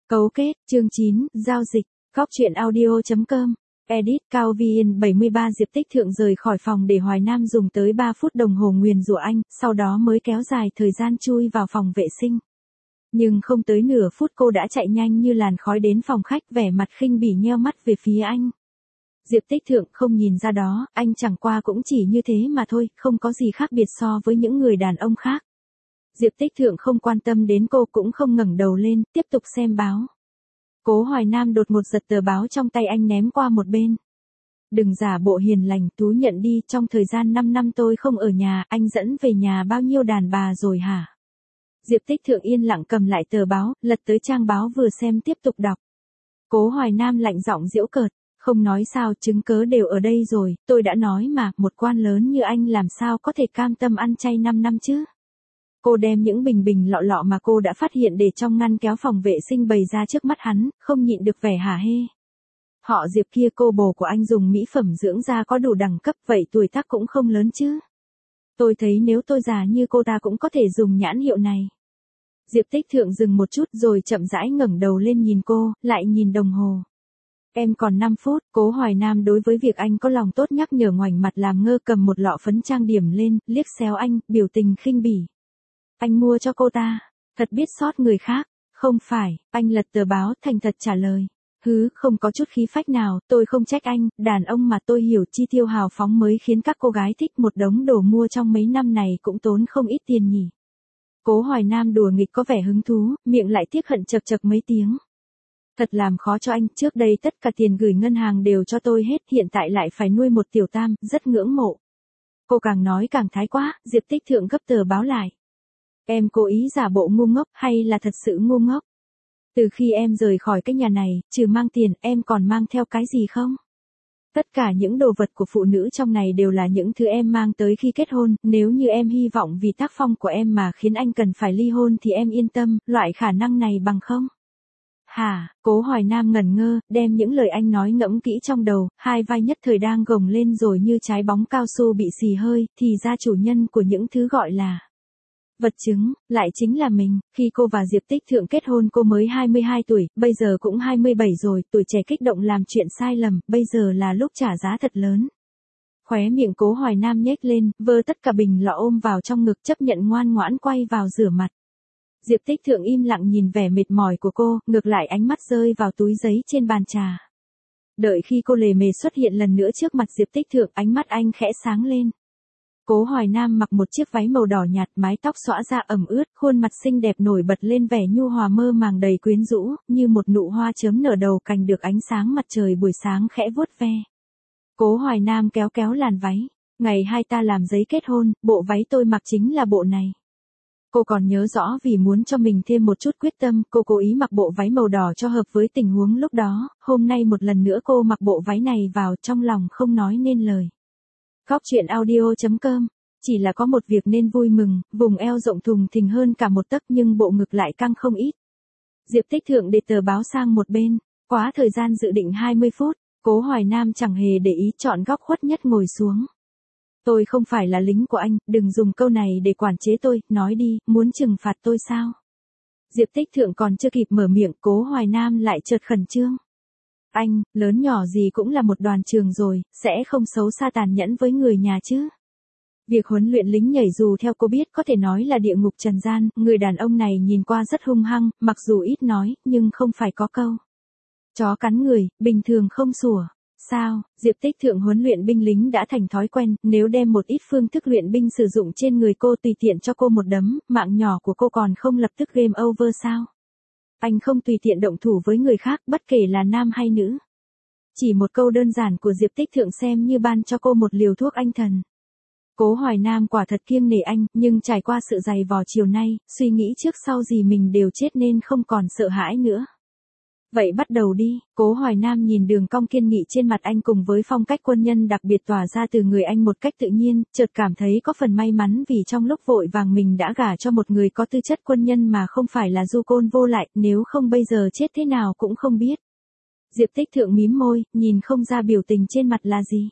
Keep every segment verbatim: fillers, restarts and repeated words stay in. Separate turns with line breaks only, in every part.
Cấu kết, chương chín, giao dịch, góc truyện audio.com, edit, Cao Vi Yên bảy mươi ba Diệp Tích Thượng rời khỏi phòng để Hoài Nam dùng tới ba phút đồng hồ nguyền rủa anh, sau đó mới kéo dài thời gian chui vào phòng vệ sinh. Nhưng không tới nửa phút cô đã chạy nhanh như làn khói đến phòng khách, vẻ mặt khinh bỉ nheo mắt về phía anh. Diệp Tích Thượng không nhìn ra đó, anh chẳng qua cũng chỉ như thế mà thôi, không có gì khác biệt so với những người đàn ông khác. Diệp Tích Thượng không quan tâm đến cô, cũng không ngẩng đầu lên, tiếp tục xem báo. Cố Hoài Nam đột ngột giật tờ báo trong tay anh ném qua một bên. Đừng giả bộ hiền lành, Tú nhận đi, trong thời gian năm năm tôi không ở nhà, anh dẫn về nhà bao nhiêu đàn bà rồi hả? Diệp Tích Thượng yên lặng cầm lại tờ báo, lật tới trang báo vừa xem tiếp tục đọc. Cố Hoài Nam lạnh giọng giễu cợt, không nói sao, chứng cớ đều ở đây rồi, tôi đã nói mà, một quan lớn như anh làm sao có thể cam tâm ăn chay năm năm chứ? Cô đem những bình bình lọ lọ mà cô đã phát hiện để trong ngăn kéo phòng vệ sinh bày ra trước mắt hắn, không nhịn được vẻ hả hê. Họ Diệp kia, cô bồ của anh dùng mỹ phẩm dưỡng da có đủ đẳng cấp, vậy tuổi tác cũng không lớn chứ? Tôi thấy nếu tôi già như cô ta cũng có thể dùng nhãn hiệu này. Diệp Tích Thượng dừng một chút rồi chậm rãi ngẩng đầu lên nhìn cô, lại nhìn đồng hồ. Em còn năm phút, Cố Hoài Nam đối với việc anh có lòng tốt nhắc nhở ngoảnh mặt làm ngơ, cầm một lọ phấn trang điểm lên, liếc xéo anh, biểu tình khinh bỉ. Anh mua cho cô ta, thật biết sót người khác. Không phải, anh lật tờ báo thành thật trả lời. Hứ, không có chút khí phách nào, tôi không trách anh, đàn ông mà tôi hiểu, chi tiêu hào phóng mới khiến các cô gái thích, một đống đồ mua trong mấy năm này cũng tốn không ít tiền nhỉ. Cố Hoài Nam đùa nghịch có vẻ hứng thú, miệng lại tiếc hận chật chật mấy tiếng. Thật làm khó cho anh, trước đây tất cả tiền gửi ngân hàng đều cho tôi hết, hiện tại lại phải nuôi một tiểu tam, rất ngưỡng mộ. Cô càng nói càng thái quá, Diệp Tích Thượng gấp tờ báo lại. Em cố ý giả bộ ngu ngốc hay là thật sự ngu ngốc? Từ khi em rời khỏi cái nhà này, trừ mang tiền, em còn mang theo cái gì không? Tất cả những đồ vật của phụ nữ trong này đều là những thứ em mang tới khi kết hôn, nếu như em hy vọng vì tác phong của em mà khiến anh cần phải ly hôn thì em yên tâm, loại khả năng này bằng không? Hả? Cố Hoài Nam ngẩn ngơ, đem những lời anh nói ngẫm kỹ trong đầu, hai vai nhất thời đang gồng lên rồi như trái bóng cao su bị xì hơi, thì ra chủ nhân của những thứ gọi là vật chứng, lại chính là mình. Khi cô và Diệp Tích Thượng kết hôn cô mới hai mươi hai tuổi, bây giờ cũng hai mươi bảy rồi, tuổi trẻ kích động làm chuyện sai lầm, bây giờ là lúc trả giá thật lớn. Khóe miệng Cố Hoài Nam nhếch lên, vơ tất cả bình lọ ôm vào trong ngực, chấp nhận ngoan ngoãn quay vào rửa mặt. Diệp Tích Thượng im lặng nhìn vẻ mệt mỏi của cô, ngược lại ánh mắt rơi vào túi giấy trên bàn trà. Đợi khi cô lề mề xuất hiện lần nữa trước mặt Diệp Tích Thượng, ánh mắt anh khẽ sáng lên. Cố Hoài Nam mặc một chiếc váy màu đỏ nhạt, mái tóc xõa ra ẩm ướt, khuôn mặt xinh đẹp nổi bật lên vẻ nhu hòa mơ màng đầy quyến rũ, như một nụ hoa chớm nở đầu cành được ánh sáng mặt trời buổi sáng khẽ vuốt ve. Cố Hoài Nam kéo kéo làn váy. Ngày hai ta làm giấy kết hôn, bộ váy tôi mặc chính là bộ này. Cô còn nhớ rõ, vì muốn cho mình thêm một chút quyết tâm, cô cố ý mặc bộ váy màu đỏ cho hợp với tình huống lúc đó, hôm nay một lần nữa cô mặc bộ váy này vào, trong lòng không nói nên lời. Góc truyện audio.com, chỉ là có một việc nên vui mừng, vùng eo rộng thùng thình hơn cả một tấc nhưng bộ ngực lại căng không ít. Diệp Tích Thượng để tờ báo sang một bên, quá thời gian dự định hai mươi phút, Cố Hoài Nam chẳng hề để ý, chọn góc khuất nhất ngồi xuống. Tôi không phải là lính của anh, đừng dùng câu này để quản chế tôi, nói đi, muốn trừng phạt tôi sao? Diệp Tích Thượng còn chưa kịp mở miệng, Cố Hoài Nam lại chợt khẩn trương. Anh, lớn nhỏ gì cũng là một đoàn trường rồi, sẽ không xấu xa tàn nhẫn với người nhà chứ? Việc huấn luyện lính nhảy dù theo cô biết có thể nói là địa ngục trần gian, người đàn ông này nhìn qua rất hung hăng, mặc dù ít nói, nhưng không phải có câu chó cắn người, bình thường không sủa. Sao? Diệp Tích Thượng huấn luyện binh lính đã thành thói quen, nếu đem một ít phương thức luyện binh sử dụng trên người cô, tùy tiện cho cô một đấm, mạng nhỏ của cô còn không lập tức game over sao? Anh không tùy tiện động thủ với người khác, bất kể là nam hay nữ. Chỉ một câu đơn giản của Diệp Tích Thượng xem như ban cho cô một liều thuốc anh thần. Cố Hoài Nam quả thật kiêng nể anh, nhưng trải qua sự dày vò chiều nay, suy nghĩ trước sau gì mình đều chết nên không còn sợ hãi nữa. Vậy bắt đầu đi. Cố Hoài Nam nhìn đường cong kiên nghị trên mặt anh cùng với phong cách quân nhân đặc biệt tỏa ra từ người anh một cách tự nhiên, chợt cảm thấy có phần may mắn vì trong lúc vội vàng mình đã gả cho một người có tư chất quân nhân mà không phải là du côn vô lại, nếu không bây giờ chết thế nào cũng không biết. Diệp Tích Thượng mím môi, nhìn không ra biểu tình trên mặt là gì.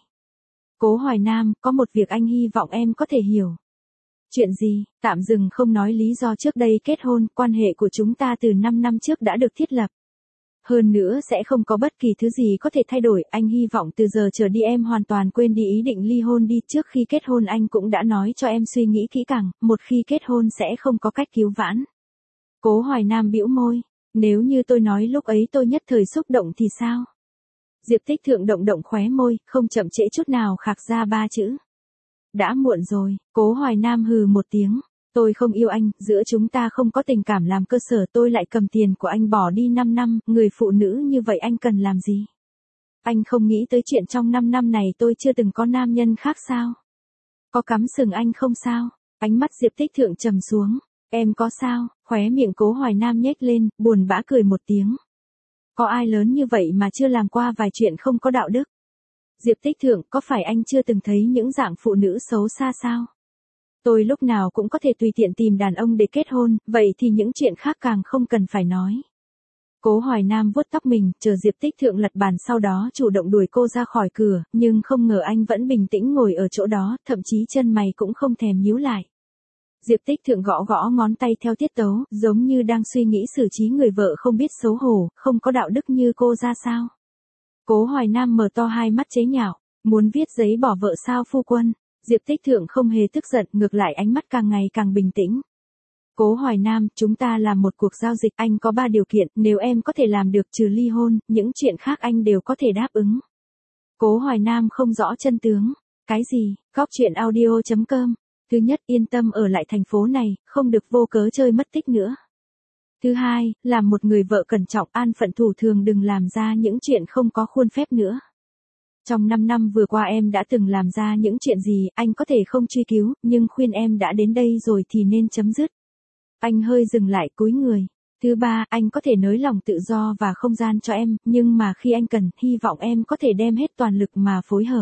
Cố Hoài Nam, có một việc anh hy vọng em có thể hiểu. Chuyện gì? Tạm dừng không nói lý do, trước đây kết hôn, quan hệ của chúng ta từ năm năm trước đã được thiết lập. Hơn nữa sẽ không có bất kỳ thứ gì có thể thay đổi, anh hy vọng từ giờ trở đi em hoàn toàn quên đi ý định ly hôn đi, trước khi kết hôn anh cũng đã nói cho em suy nghĩ kỹ càng, một khi kết hôn sẽ không có cách cứu vãn. Cố Hoài Nam bĩu môi, nếu như tôi nói lúc ấy tôi nhất thời xúc động thì sao? Diệp Tích Thượng động động khóe môi, không chậm trễ chút nào khạc ra ba chữ. Đã muộn rồi, Cố Hoài Nam hừ một tiếng. Tôi không yêu anh, giữa chúng ta không có tình cảm làm cơ sở, tôi lại cầm tiền của anh bỏ đi năm năm, người phụ nữ như vậy anh cần làm gì? Anh không nghĩ tới chuyện trong năm năm này tôi chưa từng có nam nhân khác sao? Có cắm sừng anh không sao? Ánh mắt Diệp Tích Thượng trầm xuống. Em có sao? Khóe miệng Cố Hoài Nam nhếch lên, buồn bã cười một tiếng. Có ai lớn như vậy mà chưa làm qua vài chuyện không có đạo đức? Diệp Tích Thượng, có phải anh chưa từng thấy những dạng phụ nữ xấu xa sao? Tôi lúc nào cũng có thể tùy tiện tìm đàn ông để kết hôn, vậy thì những chuyện khác càng không cần phải nói. Cố Hoài Nam vuốt tóc mình, chờ Diệp Tích Thượng lật bàn sau đó chủ động đuổi cô ra khỏi cửa, nhưng không ngờ anh vẫn bình tĩnh ngồi ở chỗ đó, thậm chí chân mày cũng không thèm nhíu lại. Diệp Tích Thượng gõ gõ ngón tay theo tiết tấu, giống như đang suy nghĩ xử trí người vợ không biết xấu hổ, không có đạo đức như cô ra sao. Cố Hoài Nam mở to hai mắt chế nhạo, muốn viết giấy bỏ vợ sao phu quân. Diệp Tích Thượng không hề tức giận, ngược lại ánh mắt càng ngày càng bình tĩnh. Cố Hoài Nam, chúng ta làm một cuộc giao dịch, anh có ba điều kiện, nếu em có thể làm được trừ ly hôn, những chuyện khác anh đều có thể đáp ứng. Cố Hoài Nam không rõ chân tướng. Cái gì? Góc truyện audio chấm com. Thứ nhất, yên tâm ở lại thành phố này, không được vô cớ chơi mất tích nữa. Thứ hai, làm một người vợ cẩn trọng, an phận thủ thường, đừng làm ra những chuyện không có khuôn phép nữa. Trong năm năm vừa qua em đã từng làm ra những chuyện gì, anh có thể không truy cứu, nhưng khuyên em đã đến đây rồi thì nên chấm dứt. Anh hơi dừng lại cúi người. Thứ ba, anh có thể nới lỏng tự do và không gian cho em, nhưng mà khi anh cần, hy vọng em có thể đem hết toàn lực mà phối hợp.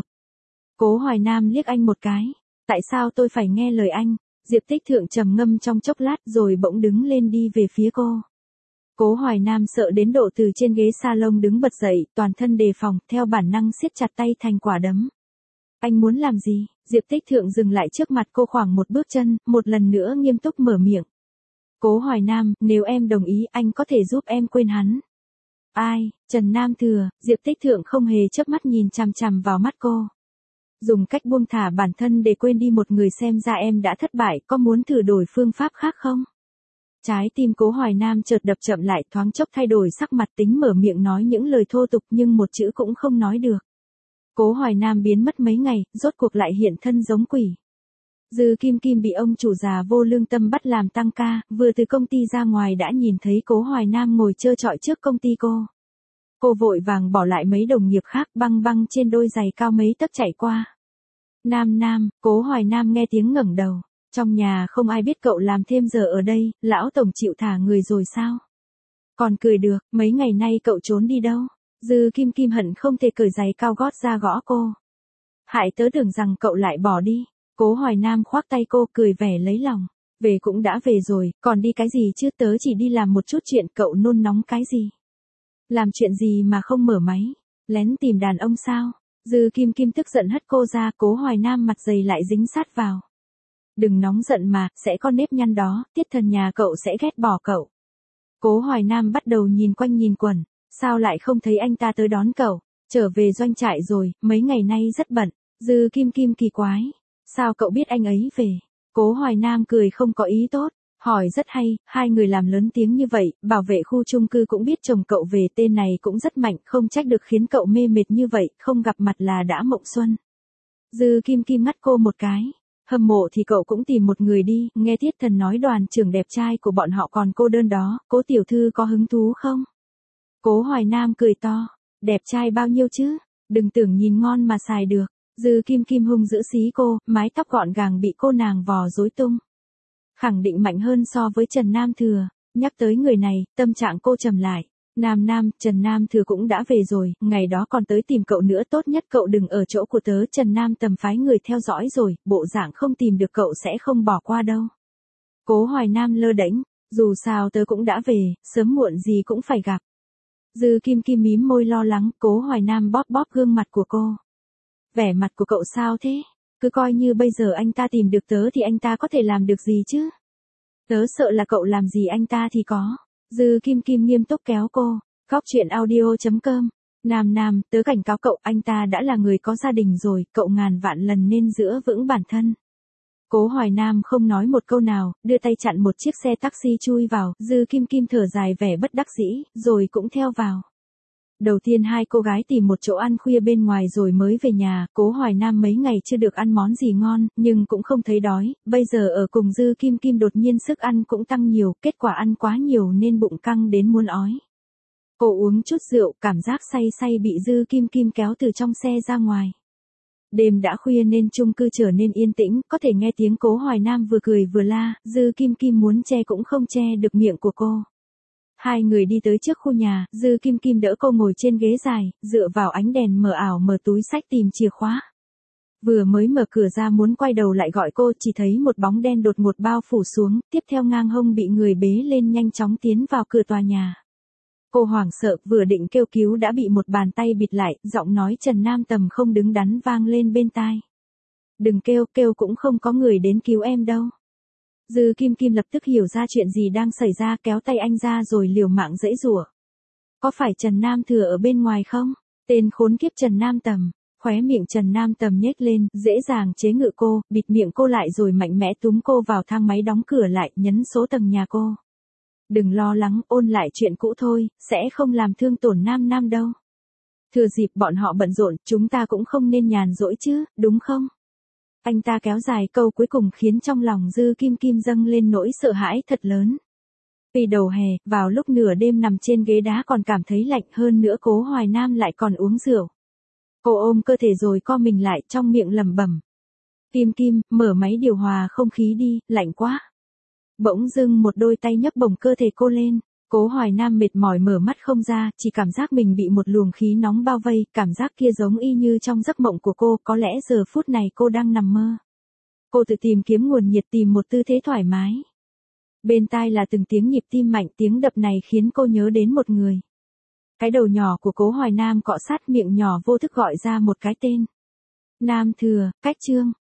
Cố Hoài Nam liếc anh một cái. Tại sao tôi phải nghe lời anh? Diệp Tích Thượng trầm ngâm trong chốc lát rồi bỗng đứng lên đi về phía cô. Cố Hoài Nam sợ đến độ từ trên ghế salon đứng bật dậy, toàn thân đề phòng, theo bản năng siết chặt tay thành quả đấm. Anh muốn làm gì? Diệp Tích Thượng dừng lại trước mặt cô khoảng một bước chân, một lần nữa nghiêm túc mở miệng. Cố Hoài Nam, nếu em đồng ý, anh có thể giúp em quên hắn. Ai? Trần Nam Thừa. Diệp Tích Thượng không hề chớp mắt nhìn chằm chằm vào mắt cô. Dùng cách buông thả bản thân để quên đi một người, xem ra em đã thất bại, có muốn thử đổi phương pháp khác không? Trái tim Cố Hoài Nam chợt đập chậm lại, thoáng chốc thay đổi sắc mặt, tính mở miệng nói những lời thô tục nhưng một chữ cũng không nói được. Cố Hoài Nam biến mất mấy ngày, rốt cuộc lại hiện thân giống quỷ. Dư Kim Kim bị ông chủ già vô lương tâm bắt làm tăng ca, vừa từ công ty ra ngoài đã nhìn thấy Cố Hoài Nam ngồi trơ trọi trước công ty cô. Cô vội vàng bỏ lại mấy đồng nghiệp khác, băng băng trên đôi giày cao mấy tấc chạy qua. Nam Nam, Cố Hoài Nam nghe tiếng ngẩng đầu. Trong nhà không ai biết cậu làm thêm giờ ở đây, lão tổng chịu thả người rồi sao? Còn cười được, mấy ngày nay cậu trốn đi đâu? Dư Kim Kim hận không thể cởi giày cao gót ra gõ cô. Hại tớ tưởng rằng cậu lại bỏ đi. Cố Hoài Nam khoác tay cô, cười vẻ lấy lòng. Về cũng đã về rồi, còn đi cái gì chứ, tớ chỉ đi làm một chút chuyện, cậu nôn nóng cái gì? Làm chuyện gì mà không mở máy? Lén tìm đàn ông sao? Dư Kim Kim tức giận hất cô ra, Cố Hoài Nam mặt dày lại dính sát vào. Đừng nóng giận mà, sẽ có nếp nhăn đó, tiết thần nhà cậu sẽ ghét bỏ cậu. Cố Hoài Nam bắt đầu nhìn quanh nhìn quẩn, sao lại không thấy anh ta tới đón cậu? Trở về doanh trại rồi, mấy ngày nay rất bận. Dư Kim Kim kỳ quái, sao cậu biết anh ấy về? Cố Hoài Nam cười không có ý tốt, hỏi rất hay, hai người làm lớn tiếng như vậy, bảo vệ khu chung cư cũng biết chồng cậu về, tên này cũng rất mạnh, không trách được khiến cậu mê mệt như vậy, không gặp mặt là đã mộng xuân. Dư Kim Kim ngắt cô một cái. Hâm mộ thì cậu cũng tìm một người đi, nghe Tiết Thần nói đoàn trưởng đẹp trai của bọn họ còn cô đơn đó, Cố tiểu thư có hứng thú không? Cố Hoài Nam cười to, đẹp trai bao nhiêu chứ, đừng tưởng nhìn ngon mà xài được. Dư Kim Kim hung dữ xí cô, mái tóc gọn gàng bị cô nàng vò rối tung. Khẳng định mạnh hơn so với Trần Nam Thừa, nhắc tới người này, tâm trạng cô trầm lại. Nam Nam, Trần Nam Thừa cũng đã về rồi, ngày đó còn tới tìm cậu nữa, tốt nhất cậu đừng ở chỗ của tớ, Trần Nam Tầm phái người theo dõi rồi, bộ dạng không tìm được cậu sẽ không bỏ qua đâu. Cố Hoài Nam lơ đễnh, dù sao tớ cũng đã về, sớm muộn gì cũng phải gặp. Dư Kim Kim mím môi lo lắng, Cố Hoài Nam bóp bóp gương mặt của cô. Vẻ mặt của cậu sao thế? Cứ coi như bây giờ anh ta tìm được tớ thì anh ta có thể làm được gì chứ? Tớ sợ là cậu làm gì anh ta thì có. Dư Kim Kim nghiêm túc kéo cô. Góc chuyện audio chấm com. Nam Nam, tớ cảnh cáo cậu, anh ta đã là người có gia đình rồi, cậu ngàn vạn lần nên giữ vững bản thân. Cố Hoài Nam không nói một câu nào, đưa tay chặn một chiếc xe taxi chui vào, Dư Kim Kim thở dài vẻ bất đắc dĩ, rồi cũng theo vào. Đầu tiên hai cô gái tìm một chỗ ăn khuya bên ngoài rồi mới về nhà, Cố Hoài Nam mấy ngày chưa được ăn món gì ngon, nhưng cũng không thấy đói, bây giờ ở cùng Dư Kim Kim đột nhiên sức ăn cũng tăng nhiều, kết quả ăn quá nhiều nên bụng căng đến muốn ói. Cô uống chút rượu, cảm giác say say bị Dư Kim Kim kéo từ trong xe ra ngoài. Đêm đã khuya nên chung cư trở nên yên tĩnh, có thể nghe tiếng Cố Hoài Nam vừa cười vừa la, Dư Kim Kim muốn che cũng không che được miệng của cô. Hai người đi tới trước khu nhà, Dư Kim Kim đỡ cô ngồi trên ghế dài, dựa vào ánh đèn mờ ảo mở túi xách tìm chìa khóa. Vừa mới mở cửa ra muốn quay đầu lại gọi cô, chỉ thấy một bóng đen đột ngột bao phủ xuống, tiếp theo ngang hông bị người bế lên nhanh chóng tiến vào cửa tòa nhà. Cô hoảng sợ, vừa định kêu cứu đã bị một bàn tay bịt lại, giọng nói Trần Nam Tầm không đứng đắn vang lên bên tai. Đừng kêu, kêu cũng không có người đến cứu em đâu. Dư Kim Kim lập tức hiểu ra chuyện gì đang xảy ra, kéo tay anh ra rồi liều mạng giãy giụa. Có phải Trần Nam Thừa ở bên ngoài không? Tên khốn kiếp Trần Nam Tầm. Khóe miệng Trần Nam Tầm nhếch lên, dễ dàng chế ngự cô, bịt miệng cô lại rồi mạnh mẽ túm cô vào thang máy đóng cửa lại, nhấn số tầng nhà cô. Đừng lo lắng, ôn lại chuyện cũ thôi, sẽ không làm thương tổn Nam Nam đâu. Thừa dịp bọn họ bận rộn, chúng ta cũng không nên nhàn rỗi chứ, đúng không? Anh ta kéo dài câu cuối cùng khiến trong lòng Dư Kim Kim dâng lên nỗi sợ hãi thật lớn. Vì đầu hè, vào lúc nửa đêm nằm trên ghế đá còn cảm thấy lạnh, hơn nữa Cố Hoài Nam lại còn uống rượu. Cô ôm cơ thể rồi co mình lại, trong miệng lẩm bẩm. Kim Kim, mở máy điều hòa không khí đi, lạnh quá. Bỗng dưng một đôi tay nhấc bổng cơ thể cô lên. Cố Hoài Nam mệt mỏi mở mắt không ra, chỉ cảm giác mình bị một luồng khí nóng bao vây, cảm giác kia giống y như trong giấc mộng của cô, có lẽ giờ phút này cô đang nằm mơ. Cô tự tìm kiếm nguồn nhiệt, tìm một tư thế thoải mái. Bên tai là từng tiếng nhịp tim mạnh, tiếng đập này khiến cô nhớ đến một người. Cái đầu nhỏ của Cố Hoài Nam cọ sát miệng nhỏ vô thức gọi ra một cái tên. Nam Thừa, Cách Trương.